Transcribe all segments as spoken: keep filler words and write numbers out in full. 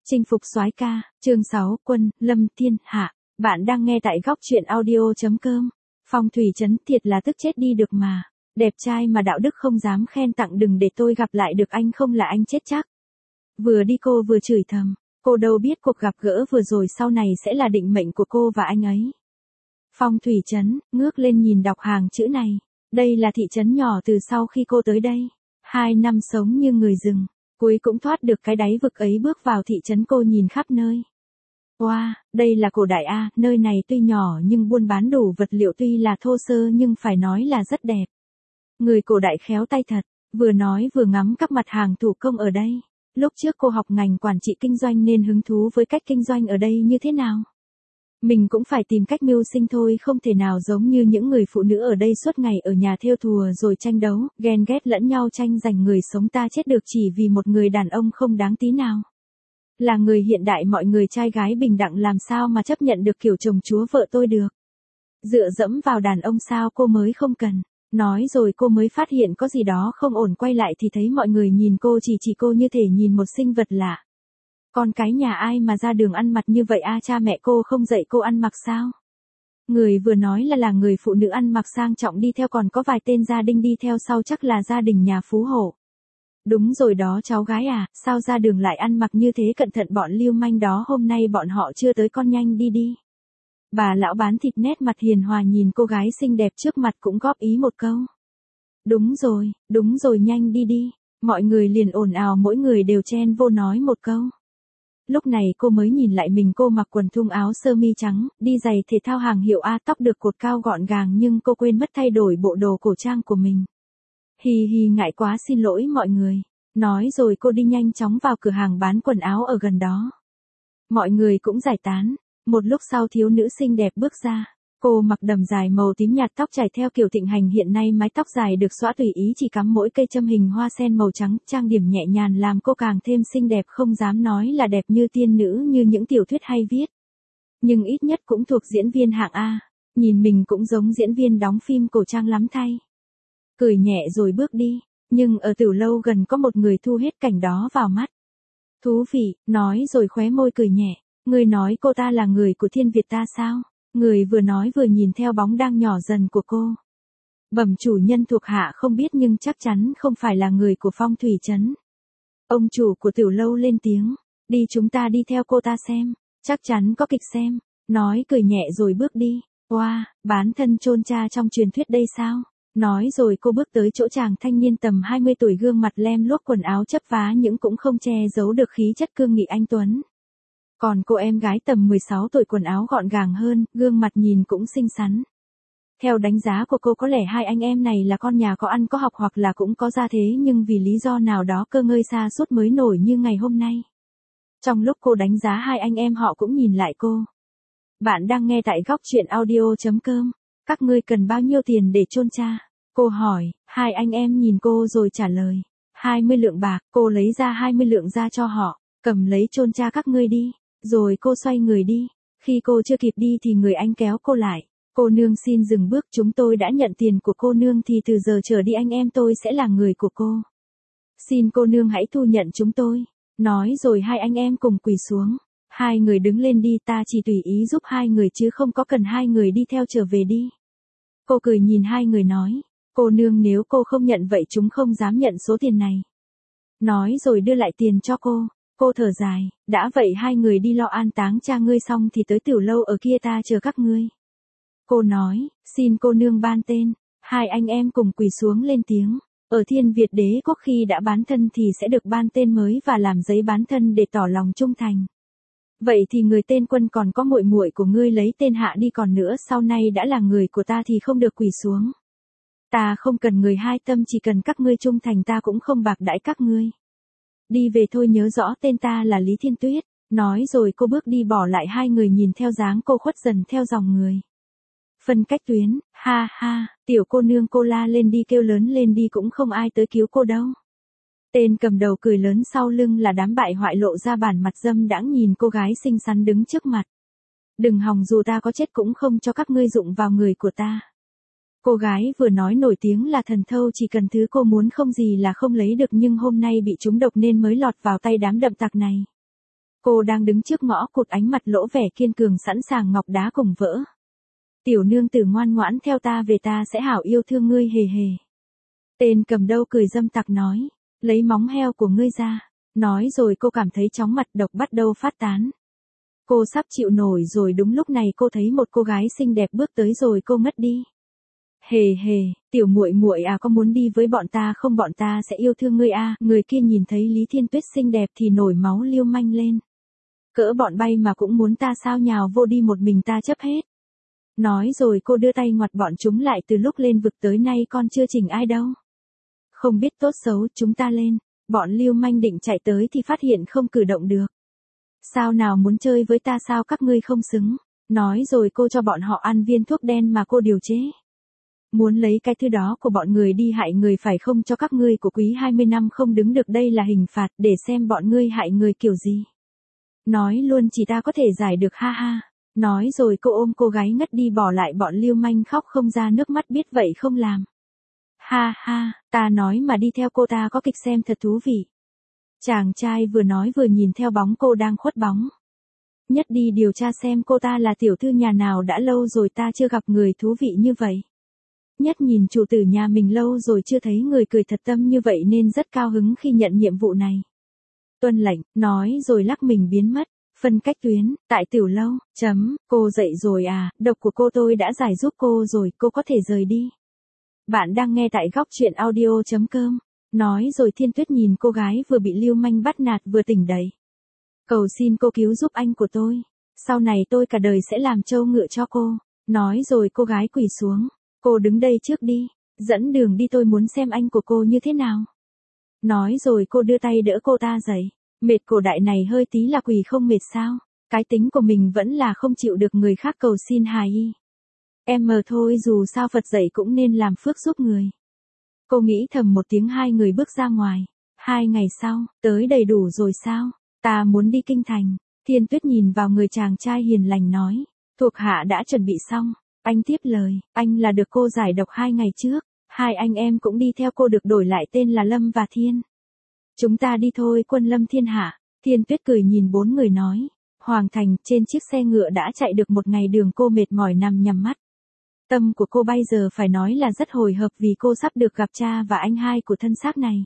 Chinh phục soái ca, chương sáu, Quân, Lâm, Thiên, Hạ. Bạn đang nghe tại góc truyện audio chấm com. Phong Thủy Trấn thiệt là tức chết đi được mà. Đẹp trai mà đạo đức không dám khen tặng, đừng để tôi gặp lại được anh không là anh chết chắc. Vừa đi cô vừa chửi thầm. Cô đâu biết cuộc gặp gỡ vừa rồi sau này sẽ là định mệnh của cô và anh ấy. Phong Thủy Trấn, ngước lên nhìn đọc hàng chữ này. Đây là thị trấn nhỏ từ sau khi cô tới đây. Hai năm sống như người rừng. Cuối cũng thoát được cái đáy vực ấy, bước vào thị trấn. Cô nhìn khắp nơi. Wow, đây là cổ đại A, nơi này tuy nhỏ nhưng buôn bán đủ vật liệu, tuy là thô sơ nhưng phải nói là rất đẹp. Người cổ đại khéo tay thật, vừa nói vừa ngắm các mặt hàng thủ công ở đây. Lúc trước cô học ngành quản trị kinh doanh nên hứng thú với cách kinh doanh ở đây như thế nào. Mình cũng phải tìm cách mưu sinh thôi, không thể nào giống như những người phụ nữ ở đây suốt ngày ở nhà thêu thùa rồi tranh đấu, ghen ghét lẫn nhau, tranh giành người sống ta chết được chỉ vì một người đàn ông không đáng tí nào. Là người hiện đại mọi người trai gái bình đẳng, làm sao mà chấp nhận được kiểu chồng chúa vợ tôi được. Dựa dẫm vào đàn ông sao cô mới không cần. Nói rồi cô mới phát hiện có gì đó không ổn, quay lại thì thấy mọi người nhìn cô chỉ chỉ cô như thể nhìn một sinh vật lạ. Con cái nhà ai mà ra đường ăn mặc như vậy a, cha mẹ cô không dạy cô ăn mặc sao? Người vừa nói là là người phụ nữ ăn mặc sang trọng đi theo, còn có vài tên gia đình đi theo sau, chắc là gia đình nhà phú hộ. Đúng rồi đó cháu gái à, sao ra đường lại ăn mặc như thế, cẩn thận bọn lưu manh đó, hôm nay bọn họ chưa tới, con nhanh đi đi. Bà lão bán thịt nét mặt hiền hòa nhìn cô gái xinh đẹp trước mặt cũng góp ý một câu. Đúng rồi, đúng rồi, nhanh đi đi. Mọi người liền ồn ào, mỗi người đều chen vô nói một câu. Lúc này cô mới nhìn lại mình, cô mặc quần thun áo sơ mi trắng, đi giày thể thao hàng hiệu A, tóc được cột cao gọn gàng nhưng cô quên mất thay đổi bộ đồ cổ trang của mình. Hì hì, ngại quá, xin lỗi mọi người. Nói rồi cô đi nhanh chóng vào cửa hàng bán quần áo ở gần đó. Mọi người cũng giải tán. Một lúc sau thiếu nữ xinh đẹp bước ra. Cô mặc đầm dài màu tím nhạt, tóc chải theo kiểu thịnh hành hiện nay, mái tóc dài được xõa tùy ý, chỉ cắm mỗi cây châm hình hoa sen màu trắng, trang điểm nhẹ nhàng làm cô càng thêm xinh đẹp, không dám nói là đẹp như tiên nữ như những tiểu thuyết hay viết. Nhưng ít nhất cũng thuộc diễn viên hạng A, nhìn mình cũng giống diễn viên đóng phim cổ trang lắm thay. Cười nhẹ rồi bước đi, nhưng ở tiểu lâu gần có một người thu hết cảnh đó vào mắt. Thú vị, nói rồi khóe môi cười nhẹ. Người nói cô ta là người của Thiên Việt ta sao? Người vừa nói vừa nhìn theo bóng đang nhỏ dần của cô. Bẩm chủ nhân, thuộc hạ không biết nhưng chắc chắn không phải là người của Phong Thủy Trấn. Ông chủ của tiểu lâu lên tiếng. Đi, chúng ta đi theo cô ta xem. Chắc chắn có kịch xem. Nói cười nhẹ rồi bước đi. Wow, bán thân chôn cha trong truyền thuyết đây sao? Nói rồi cô bước tới chỗ chàng thanh niên tầm hai mươi tuổi, gương mặt lem luốc, quần áo chấp vá nhưng cũng không che giấu được khí chất cương nghị anh tuấn. Còn cô em gái tầm mười sáu tuổi, quần áo gọn gàng hơn, gương mặt nhìn cũng xinh xắn. Theo đánh giá của cô, có lẽ hai anh em này là con nhà có ăn có học hoặc là cũng có gia thế, nhưng vì lý do nào đó cơ ngơi xa suốt mới nổi như ngày hôm nay. Trong lúc cô đánh giá hai anh em, họ cũng nhìn lại cô. Bạn đang nghe tại góc truyện audio chấm com. Các ngươi cần bao nhiêu tiền để chôn cha? Cô hỏi. Hai anh em nhìn cô rồi trả lời. hai mươi lượng bạc. Cô lấy ra hai mươi lượng ra cho họ. Cầm lấy, chôn cha các ngươi đi. Rồi cô xoay người đi. Khi cô chưa kịp đi thì người anh kéo cô lại. Cô nương xin dừng bước, chúng tôi đã nhận tiền của cô nương thì từ giờ trở đi anh em tôi sẽ là người của cô. Xin cô nương hãy thu nhận chúng tôi. Nói rồi hai anh em cùng quỳ xuống. Hai người đứng lên đi, ta chỉ tùy ý giúp hai người chứ không có cần hai người đi theo, trở về đi. Cô cười nhìn hai người nói. Cô nương, nếu cô không nhận vậy chúng không dám nhận số tiền này. Nói rồi đưa lại tiền cho cô. Cô thở dài, đã vậy hai người đi lo an táng cha ngươi xong thì tới tiểu lâu ở kia ta chờ các ngươi. Cô nói, xin cô nương ban tên. Hai anh em cùng quỳ xuống lên tiếng. Ở Thiên Việt đế quốc khi đã bán thân thì sẽ được ban tên mới và làm giấy bán thân để tỏ lòng trung thành. Vậy thì người tên Quân, còn có muội muội của ngươi lấy tên Hạ đi, còn nữa sau này đã là người của ta thì không được quỳ xuống. Ta không cần người hai tâm, chỉ cần các ngươi trung thành ta cũng không bạc đãi các ngươi. Đi về thôi, nhớ rõ tên ta là Lý Thiên Tuyết. Nói rồi cô bước đi, bỏ lại hai người nhìn theo dáng cô khuất dần theo dòng người. Phân cách tuyến, ha ha, tiểu cô nương, cô la lên đi, kêu lớn lên đi, cũng không ai tới cứu cô đâu. Tên cầm đầu cười lớn, sau lưng là đám bại hoại lộ ra bản mặt dâm đãng nhìn cô gái xinh xắn đứng trước mặt. Đừng hòng, dù ta có chết cũng không cho các ngươi dụng vào người của ta. Cô gái vừa nói nổi tiếng là thần thâu, chỉ cần thứ cô muốn không gì là không lấy được, nhưng hôm nay bị trúng độc nên mới lọt vào tay đám đậm tặc này. Cô đang đứng trước ngõ cụt, ánh mặt lỗ vẻ kiên cường sẵn sàng ngọc đá cùng vỡ. Tiểu nương tử ngoan ngoãn theo ta về, ta sẽ hảo yêu thương ngươi hề hề. Tên cầm đâu cười dâm tặc nói, lấy móng heo của ngươi ra. Nói rồi cô cảm thấy chóng mặt, độc bắt đầu phát tán. Cô sắp chịu nổi rồi, đúng lúc này cô thấy một cô gái xinh đẹp bước tới rồi cô ngất đi. Hề hề, tiểu muội muội à, có muốn đi với bọn ta không, bọn ta sẽ yêu thương ngươi à. Người kia nhìn thấy Lý Thiên Tuyết xinh đẹp thì nổi máu liêu manh lên. Cỡ bọn bay mà cũng muốn ta sao, nhào vô đi, một mình ta chấp hết. Nói rồi cô đưa tay ngoặt bọn chúng lại, từ lúc lên vực tới nay con chưa chỉnh ai đâu. Không biết tốt xấu, chúng ta lên. Bọn lưu manh định chạy tới thì phát hiện không cử động được. Sao nào, muốn chơi với ta sao, các ngươi không xứng. Nói rồi cô cho bọn họ ăn viên thuốc đen mà cô điều chế. Muốn lấy cái thứ đó của bọn người đi hại người phải không, cho các ngươi của quý hai mươi năm không đứng được, đây là hình phạt, để xem bọn ngươi hại người kiểu gì. Nói luôn chỉ ta có thể giải được, ha ha. Nói rồi cô ôm cô gái ngất đi, bỏ lại bọn lưu manh khóc không ra nước mắt, biết vậy không làm. Ha ha, ta nói mà đi theo cô, ta có kịch xem thật thú vị. Chàng trai vừa nói vừa nhìn theo bóng cô đang khuất bóng. Nhất đi điều tra xem cô ta là tiểu thư nhà nào, đã lâu rồi ta chưa gặp người thú vị như vậy. Nhất nhìn chủ tử nhà mình lâu rồi chưa thấy người cười thật tâm như vậy nên rất cao hứng khi nhận nhiệm vụ này. Tuân lệnh, nói rồi lắc mình biến mất. Phân cách tuyến, tại tiểu lâu, chấm, cô dậy rồi à, độc của cô tôi đã giải giúp cô rồi, cô có thể rời đi. Bạn đang nghe tại góc truyện audio.com. Nói rồi Thiên Tuyết nhìn cô gái vừa bị lưu manh bắt nạt vừa tỉnh dậy. Cầu xin cô cứu giúp anh của tôi. Sau này tôi cả đời sẽ làm trâu ngựa cho cô. Nói rồi cô gái quỳ xuống. Cô đứng đây trước đi. Dẫn đường đi, tôi muốn xem anh của cô như thế nào. Nói rồi cô đưa tay đỡ cô ta dậy. Mệt cổ đại này hơi tí là quỳ không mệt sao? Cái tính của mình vẫn là không chịu được người khác cầu xin hài y. Em mờ thôi, dù sao Phật dạy cũng nên làm phước giúp người. Cô nghĩ thầm một tiếng, hai người bước ra ngoài. Hai ngày sau, tới đầy đủ rồi sao? Ta muốn đi kinh thành. Thiên Tuyết nhìn vào người chàng trai hiền lành nói. Thuộc hạ đã chuẩn bị xong. Anh tiếp lời, anh là được cô giải độc hai ngày trước. Hai anh em cũng đi theo cô, được đổi lại tên là Lâm và Thiên. Chúng ta đi thôi, quân lâm thiên hạ. Thiên Tuyết cười nhìn bốn người nói. Hoàng thành, trên chiếc xe ngựa đã chạy được một ngày đường, cô mệt mỏi nằm nhắm mắt. Tâm của cô bây giờ phải nói là rất hồi hộp, vì cô sắp được gặp cha và anh hai của thân xác này.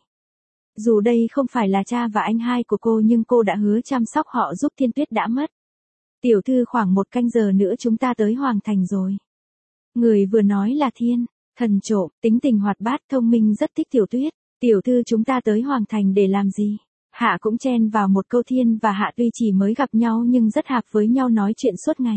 Dù đây không phải là cha và anh hai của cô nhưng cô đã hứa chăm sóc họ giúp Thiên Tuyết đã mất. Tiểu thư, khoảng một canh giờ nữa chúng ta tới Hoàng thành rồi. Người vừa nói là Thiên, thần trộm, tính tình hoạt bát thông minh, rất thích Tiểu Tuyết. Tiểu thư, chúng ta tới Hoàng thành để làm gì? Hạ cũng chen vào một câu. Thiên và Hạ tuy chỉ mới gặp nhau nhưng rất hợp với nhau, nói chuyện suốt ngày.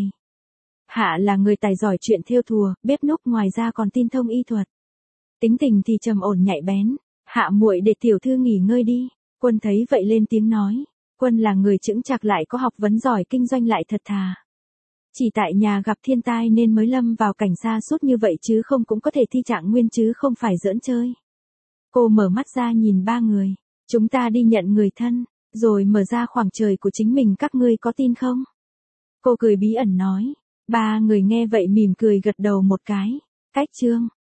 Hạ là người tài giỏi chuyện thêu thùa, bếp núc, ngoài ra còn tin thông y thuật. Tính tình thì trầm ổn nhạy bén. Hạ muội, để tiểu thư nghỉ ngơi đi. Quân thấy vậy lên tiếng nói. Quân là người chững chạc, lại có học vấn giỏi, kinh doanh lại thật thà. Chỉ tại nhà gặp thiên tai nên mới lâm vào cảnh sa sút như vậy, chứ không cũng có thể thi trạng nguyên, chứ không phải giỡn chơi. Cô mở mắt ra nhìn ba người. Chúng ta đi nhận người thân, rồi mở ra khoảng trời của chính mình, các ngươi có tin không? Cô cười bí ẩn nói. Ba người nghe vậy mỉm cười gật đầu một cái. Cách chương.